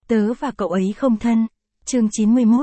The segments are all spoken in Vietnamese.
Tớ và cậu ấy không thân. Chương 91,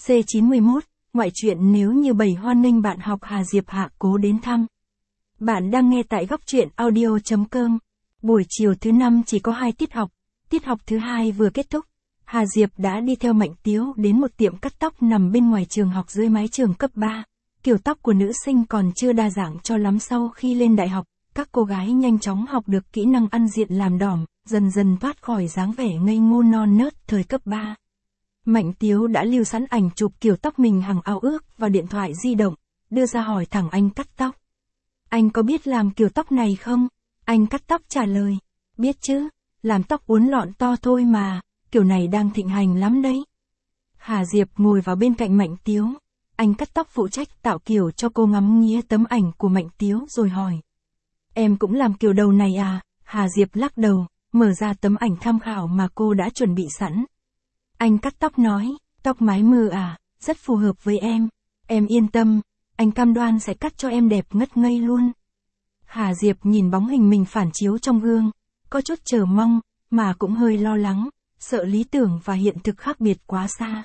C91, ngoại truyện nếu như bầy hoan nghênh bạn học Hà Diệp Hạ Cố đến thăm. Bạn đang nghe tại góc truyện audio.com. Buổi chiều thứ 5 chỉ có 2 tiết học. Tiết học thứ 2 vừa kết thúc. Hà Diệp đã đi theo Mạnh Tiếu đến một tiệm cắt tóc nằm bên ngoài trường học dưới mái trường cấp 3. Kiểu tóc của nữ sinh còn chưa đa dạng cho lắm sau khi lên đại học. Các cô gái nhanh chóng học được kỹ năng ăn diện làm đỏm, dần dần thoát khỏi dáng vẻ ngây ngô non nớt thời cấp 3. Mạnh Tiếu đã lưu sẵn ảnh chụp kiểu tóc mình hằng ao ước vào điện thoại di động, đưa ra hỏi thẳng anh cắt tóc. Anh có biết làm kiểu tóc này không? Anh cắt tóc trả lời. Biết chứ, làm tóc uốn lọn to thôi mà, kiểu này đang thịnh hành lắm đấy. Hà Diệp ngồi vào bên cạnh Mạnh Tiếu. Anh cắt tóc phụ trách tạo kiểu cho cô ngắm nghía tấm ảnh của Mạnh Tiếu rồi hỏi. Em cũng làm kiểu đầu này à? Hà Diệp lắc đầu, mở ra tấm ảnh tham khảo mà cô đã chuẩn bị sẵn. Anh cắt tóc nói, tóc mái mờ à, rất phù hợp với em. Em yên tâm, anh cam đoan sẽ cắt cho em đẹp ngất ngây luôn. Hà Diệp nhìn bóng hình mình phản chiếu trong gương, có chút chờ mong, mà cũng hơi lo lắng, sợ lý tưởng và hiện thực khác biệt quá xa.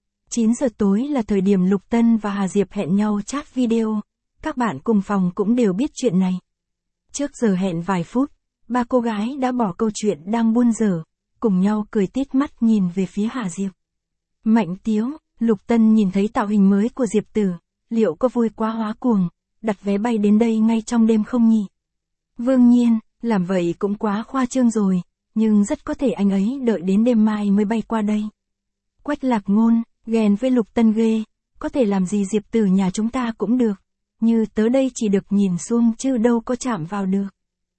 9 giờ tối là thời điểm Lục Tân và Hà Diệp hẹn nhau chat video, các bạn cùng phòng cũng đều biết chuyện này. Trước giờ hẹn vài phút, ba cô gái đã bỏ câu chuyện đang buôn dở, cùng nhau cười tít mắt nhìn về phía Hà Diệp. Mạnh Tiếu, Lục Tân nhìn thấy tạo hình mới của Diệp Tử, liệu có vui quá hóa cuồng, đặt vé bay đến đây ngay trong đêm không nhỉ? Vương Nhiên, làm vậy cũng quá khoa trương rồi, nhưng rất có thể anh ấy đợi đến đêm mai mới bay qua đây. Quách Lạc Ngôn, ghen với Lục Tân ghê, có thể làm gì Diệp Tử nhà chúng ta cũng được, như tớ đây chỉ được nhìn xuông chứ đâu có chạm vào được.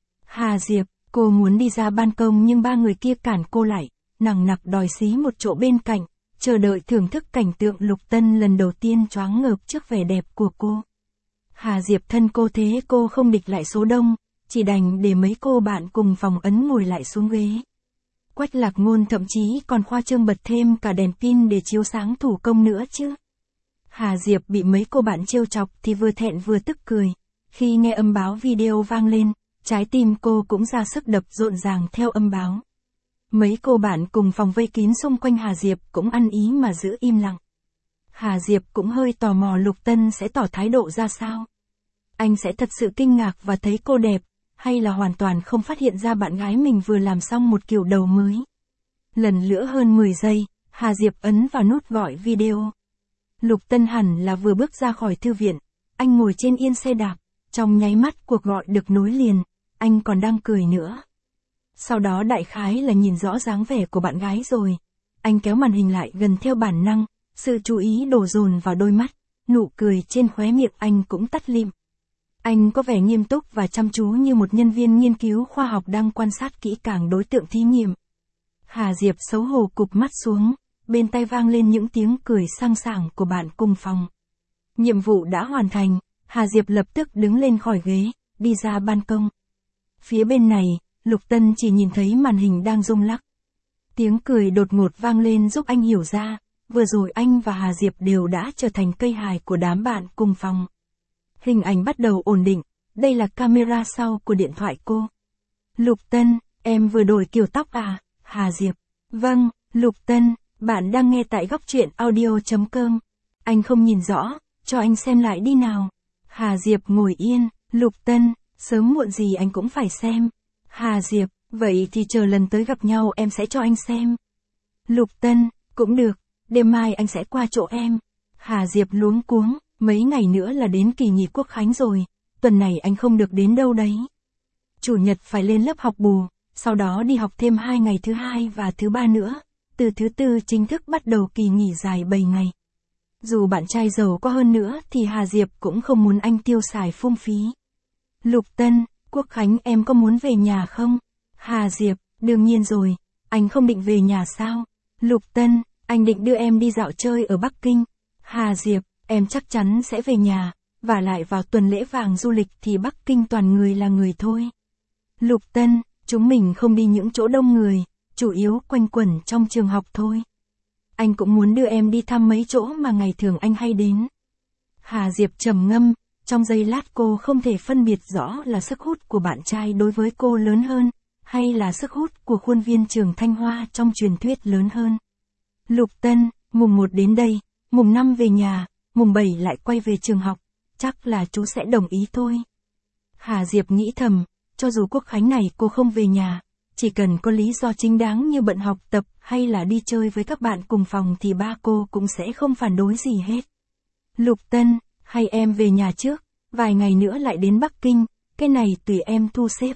Hà Diệp, cô muốn đi ra ban công nhưng ba người kia cản cô lại, nằng nặc đòi xí một chỗ bên cạnh, chờ đợi thưởng thức cảnh tượng Lục Tân lần đầu tiên choáng ngợp trước vẻ đẹp của cô. Hà Diệp thân cô thế cô không địch lại số đông, chỉ đành để mấy cô bạn cùng phòng ấn ngồi lại xuống ghế. Quách Lạc Ngôn thậm chí còn khoa trương bật thêm cả đèn pin để chiếu sáng thủ công nữa chứ. Hà Diệp bị mấy cô bạn trêu chọc thì vừa thẹn vừa tức cười. Khi nghe âm báo video vang lên, trái tim cô cũng ra sức đập rộn ràng theo âm báo. Mấy cô bạn cùng phòng vây kín xung quanh Hà Diệp cũng ăn ý mà giữ im lặng. Hà Diệp cũng hơi tò mò Lục Tân sẽ tỏ thái độ ra sao. Anh sẽ thật sự kinh ngạc và thấy cô đẹp, hay là hoàn toàn không phát hiện ra bạn gái mình vừa làm xong một kiểu đầu mới. Lần nữa hơn 10 giây, Hà Diệp ấn vào nút gọi video. Lục Tân hẳn là vừa bước ra khỏi thư viện, anh ngồi trên yên xe đạp, trong nháy mắt cuộc gọi được nối liền, anh còn đang cười nữa. Sau đó đại khái là nhìn rõ dáng vẻ của bạn gái rồi, anh kéo màn hình lại gần theo bản năng, sự chú ý đổ dồn vào đôi mắt, nụ cười trên khóe miệng anh cũng tắt lịm. Anh có vẻ nghiêm túc và chăm chú như một nhân viên nghiên cứu khoa học đang quan sát kỹ càng đối tượng thí nghiệm. Hà Diệp xấu hổ cụp mắt xuống, bên tai vang lên những tiếng cười sang sảng của bạn cùng phòng. Nhiệm vụ đã hoàn thành, Hà Diệp lập tức đứng lên khỏi ghế, đi ra ban công. Phía bên này, Lục Tân chỉ nhìn thấy màn hình đang rung lắc. Tiếng cười đột ngột vang lên giúp anh hiểu ra, vừa rồi anh và Hà Diệp đều đã trở thành cây hài của đám bạn cùng phòng. Hình ảnh bắt đầu ổn định, đây là camera sau của điện thoại cô. Lục Tân, em vừa đổi kiểu tóc à? Hà Diệp, vâng, Lục Tân, bạn đang nghe tại góc truyện audio.com. Anh không nhìn rõ, cho anh xem lại đi nào. Hà Diệp ngồi yên, Lục Tân, sớm muộn gì anh cũng phải xem. Hà Diệp, vậy thì chờ lần tới gặp nhau em sẽ cho anh xem. Lục Tân, cũng được, đêm mai anh sẽ qua chỗ em. Hà Diệp luống cuống, mấy ngày nữa là đến kỳ nghỉ Quốc khánh rồi, tuần này anh không được đến đâu đấy. Chủ nhật phải lên lớp học bù, sau đó đi học thêm 2 ngày thứ hai và thứ ba nữa, từ thứ tư chính thức bắt đầu kỳ nghỉ dài 7 ngày. Dù bạn trai giàu có hơn nữa thì Hà Diệp cũng không muốn anh tiêu xài phung phí. Lục Tân, Quốc khánh em có muốn về nhà không? Hà Diệp, đương nhiên rồi, anh không định về nhà sao? Lục Tân, anh định đưa em đi dạo chơi ở Bắc Kinh. Hà Diệp, em chắc chắn sẽ về nhà, và lại vào tuần lễ vàng du lịch thì Bắc Kinh toàn người là người thôi. Lục Tân, chúng mình không đi những chỗ đông người, chủ yếu quanh quẩn trong trường học thôi. Anh cũng muốn đưa em đi thăm mấy chỗ mà ngày thường anh hay đến. Hà Diệp trầm ngâm, trong giây lát cô không thể phân biệt rõ là sức hút của bạn trai đối với cô lớn hơn, hay là sức hút của khuôn viên trường Thanh Hoa trong truyền thuyết lớn hơn? Lục Tân, mùng 1 đến đây, mùng 5 về nhà, mùng 7 lại quay về trường học, chắc là chú sẽ đồng ý thôi. Hà Diệp nghĩ thầm, cho dù Quốc khánh này cô không về nhà, chỉ cần có lý do chính đáng như bận học tập hay là đi chơi với các bạn cùng phòng thì ba cô cũng sẽ không phản đối gì hết. Lục Tân, hay em về nhà trước, vài ngày nữa lại đến Bắc Kinh, cái này tùy em thu xếp.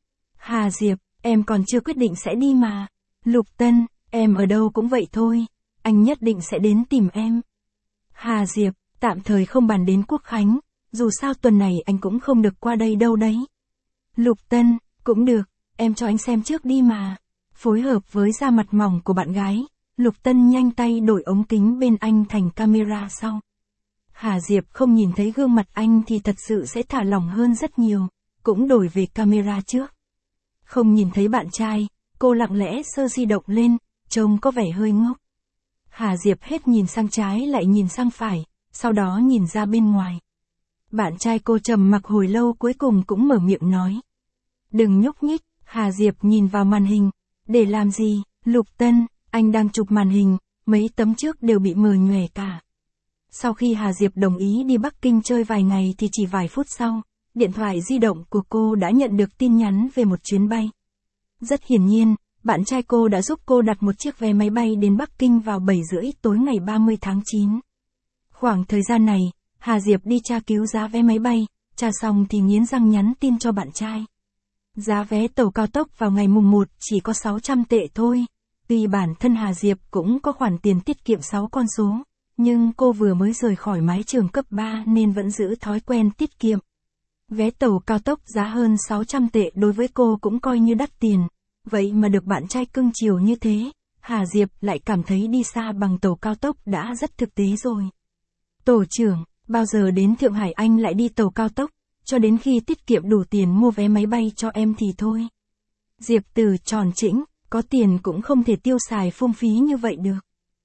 Hà Diệp, em còn chưa quyết định sẽ đi mà. Lục Tân, em ở đâu cũng vậy thôi, anh nhất định sẽ đến tìm em. Hà Diệp, tạm thời không bàn đến Quốc khánh, dù sao tuần này anh cũng không được qua đây đâu đấy. Lục Tân, cũng được, em cho anh xem trước đi mà. Phối hợp với da mặt mỏng của bạn gái, Lục Tân nhanh tay đổi ống kính bên anh thành camera sau. Hà Diệp không nhìn thấy gương mặt anh thì thật sự sẽ thả lỏng hơn rất nhiều, cũng đổi về camera trước. Không nhìn thấy bạn trai, cô lặng lẽ giơ di động lên, trông có vẻ hơi ngốc. Hà Diệp hết nhìn sang trái lại nhìn sang phải, sau đó nhìn ra bên ngoài. Bạn trai cô trầm mặc hồi lâu cuối cùng cũng mở miệng nói. Đừng nhúc nhích, Hà Diệp nhìn vào màn hình. Để làm gì, Lục Tân, anh đang chụp màn hình, mấy tấm trước đều bị mờ nhòe cả. Sau khi Hà Diệp đồng ý đi Bắc Kinh chơi vài ngày thì chỉ vài phút sau, điện thoại di động của cô đã nhận được tin nhắn về một chuyến bay. Rất hiển nhiên, bạn trai cô đã giúp cô đặt một chiếc vé máy bay đến Bắc Kinh vào 7:30 tối ngày 30 tháng 9. Khoảng thời gian này, Hà Diệp đi tra cứu giá vé máy bay, tra xong thì nghiến răng nhắn tin cho bạn trai. Giá vé tàu cao tốc vào ngày mùng 1 chỉ có 600 tệ thôi. Tuy bản thân Hà Diệp cũng có khoản tiền tiết kiệm 6 con số, nhưng cô vừa mới rời khỏi mái trường cấp 3 nên vẫn giữ thói quen tiết kiệm. Vé tàu cao tốc giá hơn 600 tệ đối với cô cũng coi như đắt tiền, vậy mà được bạn trai cưng chiều như thế, Hà Diệp lại cảm thấy đi xa bằng tàu cao tốc đã rất thực tế rồi. Tổ trưởng, bao giờ đến Thượng Hải anh lại đi tàu cao tốc, cho đến khi tiết kiệm đủ tiền mua vé máy bay cho em thì thôi. Diệp Từ tròn trĩnh, có tiền cũng không thể tiêu xài phung phí như vậy được.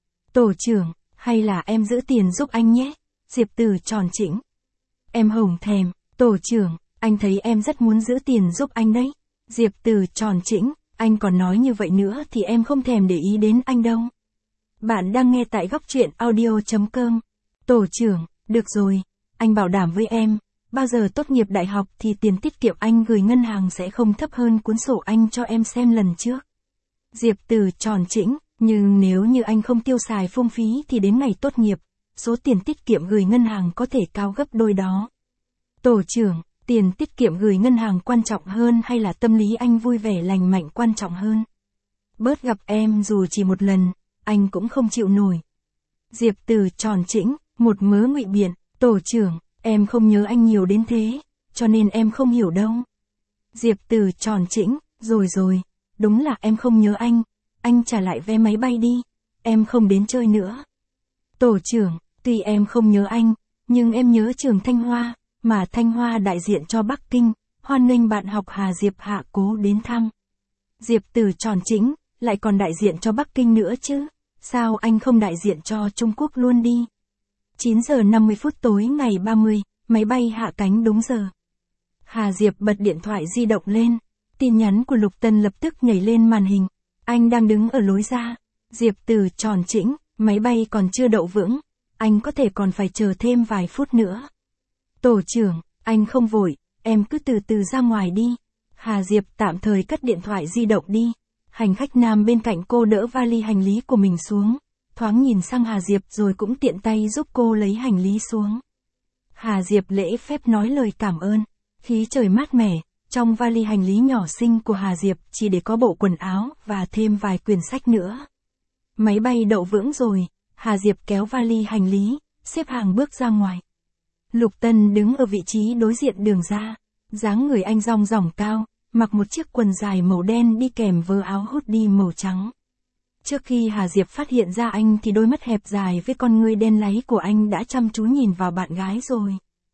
Tổ trưởng, hay là em giữ tiền giúp anh nhé. Diệp Từ tròn trĩnh. Em hổng thèm, tổ trưởng, anh thấy em rất muốn giữ tiền giúp anh đấy. Diệp Từ tròn trĩnh, anh còn nói như vậy nữa thì em không thèm để ý đến anh đâu. Bạn đang nghe tại góc truyện audio.com. Tổ trưởng, được rồi, anh bảo đảm với em, bao giờ tốt nghiệp đại học thì tiền tiết kiệm anh gửi ngân hàng sẽ không thấp hơn cuốn sổ anh cho em xem lần trước. Diệp Từ tròn trĩnh, nhưng nếu như anh không tiêu xài phung phí thì đến ngày tốt nghiệp, số tiền tiết kiệm gửi ngân hàng có thể cao gấp đôi đó. Tổ trưởng, tiền tiết kiệm gửi ngân hàng quan trọng hơn hay là tâm lý anh vui vẻ lành mạnh quan trọng hơn? Bớt gặp em dù chỉ một lần, anh cũng không chịu nổi. Diệp Từ tròn trĩnh, một mớ ngụy biện, tổ trưởng, em không nhớ anh nhiều đến thế, cho nên em không hiểu đâu. Diệp Từ tròn trĩnh, rồi, đúng là em không nhớ anh trả lại vé máy bay đi, em không đến chơi nữa. Tổ trưởng, tuy em không nhớ anh, nhưng em nhớ trường Thanh Hoa, mà Thanh Hoa đại diện cho Bắc Kinh, hoan nghênh bạn học Hà Diệp Hạ Cố đến thăm. Diệp Từ tròn trĩnh, lại còn đại diện cho Bắc Kinh nữa chứ, sao anh không đại diện cho Trung Quốc luôn đi? 9 giờ 50 phút tối ngày 30, máy bay hạ cánh đúng giờ. Hà Diệp bật điện thoại di động lên, tin nhắn của Lục Tân lập tức nhảy lên màn hình. Anh đang đứng ở lối ra. Diệp Từ tròn trĩnh, máy bay còn chưa đậu vững, anh có thể còn phải chờ thêm vài phút nữa. Tổ trưởng, anh không vội, em cứ từ từ ra ngoài đi. Hà Diệp tạm thời cất điện thoại di động đi. Hành khách nam bên cạnh cô đỡ vali hành lý của mình xuống, thoáng nhìn sang Hà Diệp rồi cũng tiện tay giúp cô lấy hành lý xuống. Hà Diệp lễ phép nói lời cảm ơn. Khí trời mát mẻ, trong vali hành lý nhỏ xinh của Hà Diệp chỉ để có bộ quần áo và thêm vài quyển sách nữa. Máy bay đậu vững rồi, Hà Diệp kéo vali hành lý, xếp hàng bước ra ngoài. Lục Tân đứng ở vị trí đối diện đường ra, dáng người anh rong ròng cao, mặc một chiếc quần dài màu đen đi kèm với áo hoodie màu trắng. Trước khi Hà Diệp phát hiện ra anh thì đôi mắt hẹp dài với con ngươi đen láy của anh đã chăm chú nhìn vào bạn gái rồi.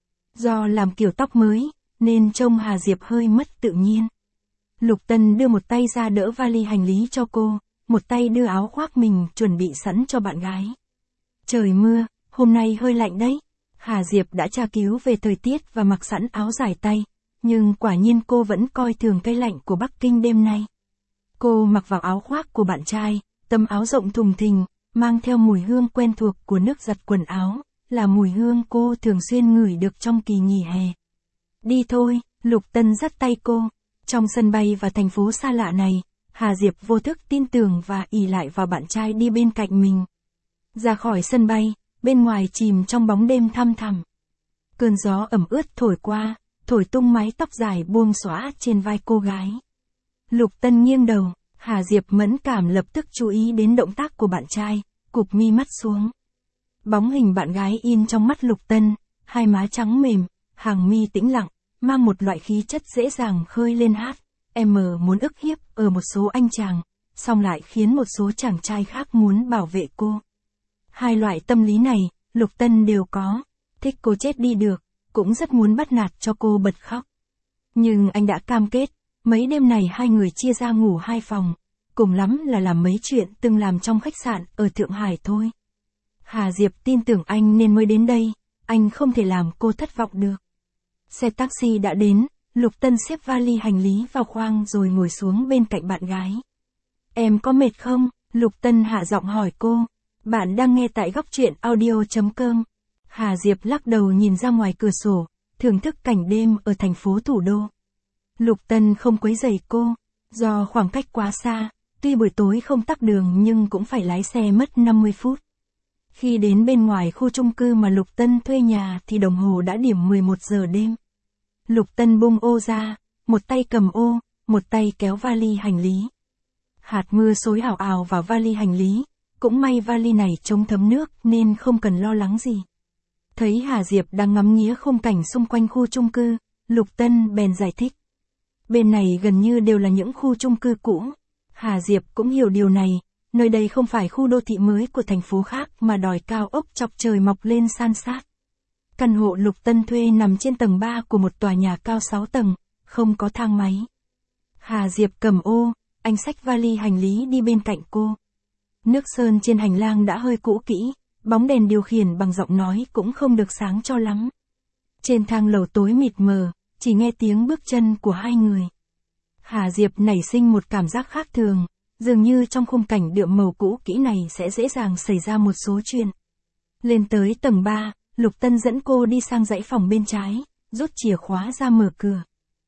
Do làm kiểu tóc mới, nên trông Hà Diệp hơi mất tự nhiên. Lục Tân đưa một tay ra đỡ vali hành lý cho cô, một tay đưa áo khoác mình chuẩn bị sẵn cho bạn gái. Trời mưa, hôm nay hơi lạnh đấy. Hà Diệp đã tra cứu về thời tiết và mặc sẵn áo dài tay, Nhưng quả nhiên cô vẫn coi thường cái lạnh của Bắc Kinh đêm nay. Cô mặc vào áo khoác của bạn trai, tấm áo rộng thùng thình, mang theo mùi hương quen thuộc của nước giặt quần áo, là mùi hương cô thường xuyên ngửi được trong kỳ nghỉ hè. Đi thôi, Lục Tân dắt tay cô. Trong sân bay và thành phố xa lạ này, Hà Diệp vô thức tin tưởng và ỷ lại vào bạn trai đi bên cạnh mình. Ra khỏi sân bay, bên ngoài chìm trong bóng đêm thăm thẳm. Cơn gió ẩm ướt thổi qua, thổi tung mái tóc dài buông xõa trên vai cô gái. Lục Tân nghiêng đầu, Hà Diệp mẫn cảm lập tức chú ý đến động tác của bạn trai, cụp mi mắt xuống. Bóng hình bạn gái in trong mắt Lục Tân, hai má trắng mềm, hàng mi tĩnh lặng, mang một loại khí chất dễ dàng khơi lên hát. Em muốn ức hiếp ở một số anh chàng, song lại khiến một số chàng trai khác muốn bảo vệ cô. Hai loại tâm lý này, Lục Tân đều có, thích cô chết đi được, cũng rất muốn bắt nạt cho cô bật khóc. Nhưng anh đã cam kết, mấy đêm này hai người chia ra ngủ hai phòng, cùng lắm là làm mấy chuyện từng làm trong khách sạn ở Thượng Hải thôi. Hà Diệp tin tưởng anh nên mới đến đây, anh không thể làm cô thất vọng được. Xe taxi đã đến, Lục Tân xếp vali hành lý vào khoang rồi ngồi xuống bên cạnh bạn gái. Em có mệt không? Lục Tân hạ giọng hỏi cô. Bạn đang nghe tại góc truyện audio.com. Hà Diệp lắc đầu nhìn ra ngoài cửa sổ, thưởng thức cảnh đêm ở thành phố thủ đô. Lục Tân không quấy rầy cô, do khoảng cách quá xa, tuy buổi tối không tắc đường nhưng cũng phải lái xe mất 50 phút. Khi đến bên ngoài khu chung cư mà Lục Tân thuê nhà thì đồng hồ đã điểm 11 giờ đêm. Lục Tân bung ô ra, một tay cầm ô, một tay kéo vali hành lý. Hạt mưa xối ào ào vào vali hành lý, cũng may vali này chống thấm nước nên không cần lo lắng gì. Thấy Hà Diệp đang ngắm nghía khung cảnh xung quanh khu chung cư, Lục Tân bèn giải thích. Bên này gần như đều là những khu chung cư cũ. Hà Diệp cũng hiểu điều này, nơi đây không phải khu đô thị mới của thành phố khác mà đồi cao ốc chọc trời mọc lên san sát. Căn hộ Lục Tân thuê nằm trên tầng 3 của một tòa nhà cao 6 tầng, không có thang máy. Hà Diệp cầm ô, anh xách vali hành lý đi bên cạnh cô. Nước sơn trên hành lang đã hơi cũ kỹ, bóng đèn điều khiển bằng giọng nói cũng không được sáng cho lắm. Trên thang lầu tối mịt mờ, chỉ nghe tiếng bước chân của hai người. Hà Diệp nảy sinh một cảm giác khác thường, dường như trong khung cảnh đượm màu cũ kỹ này sẽ dễ dàng xảy ra một số chuyện. Lên tới tầng 3, Lục Tân dẫn cô đi sang dãy phòng bên trái, rút chìa khóa ra mở cửa.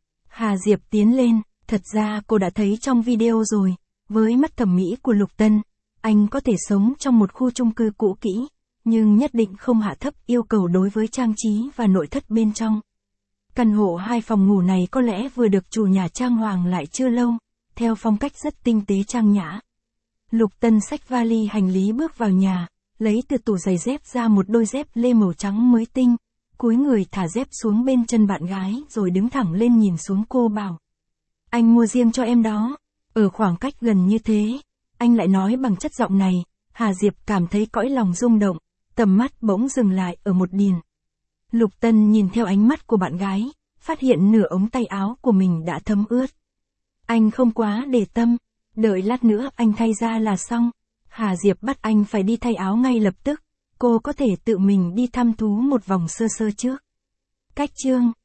Hà Diệp tiến lên, thật ra cô đã thấy trong video rồi, với mắt thẩm mỹ của Lục Tân, anh có thể sống trong một khu chung cư cũ kỹ, nhưng nhất định không hạ thấp yêu cầu đối với trang trí và nội thất bên trong. Căn hộ 2 phòng ngủ này có lẽ vừa được chủ nhà trang hoàng lại chưa lâu, theo phong cách rất tinh tế trang nhã. Lục Tân xách vali hành lý bước vào nhà, lấy từ tủ giày dép ra một đôi dép lê màu trắng mới tinh, cúi người thả dép xuống bên chân bạn gái rồi đứng thẳng lên nhìn xuống cô bảo. Anh mua riêng cho em đó. Ở khoảng cách gần như thế, anh lại nói bằng chất giọng này, Hà Diệp cảm thấy cõi lòng rung động, tầm mắt bỗng dừng lại ở một điền. Lục Tân nhìn theo ánh mắt của bạn gái, phát hiện nửa ống tay áo của mình đã thấm ướt. Anh không quá để tâm, đợi lát nữa anh thay ra là xong. Hà Diệp bắt anh phải đi thay áo ngay lập tức, cô có thể tự mình đi thăm thú một vòng sơ sơ trước. Cách chương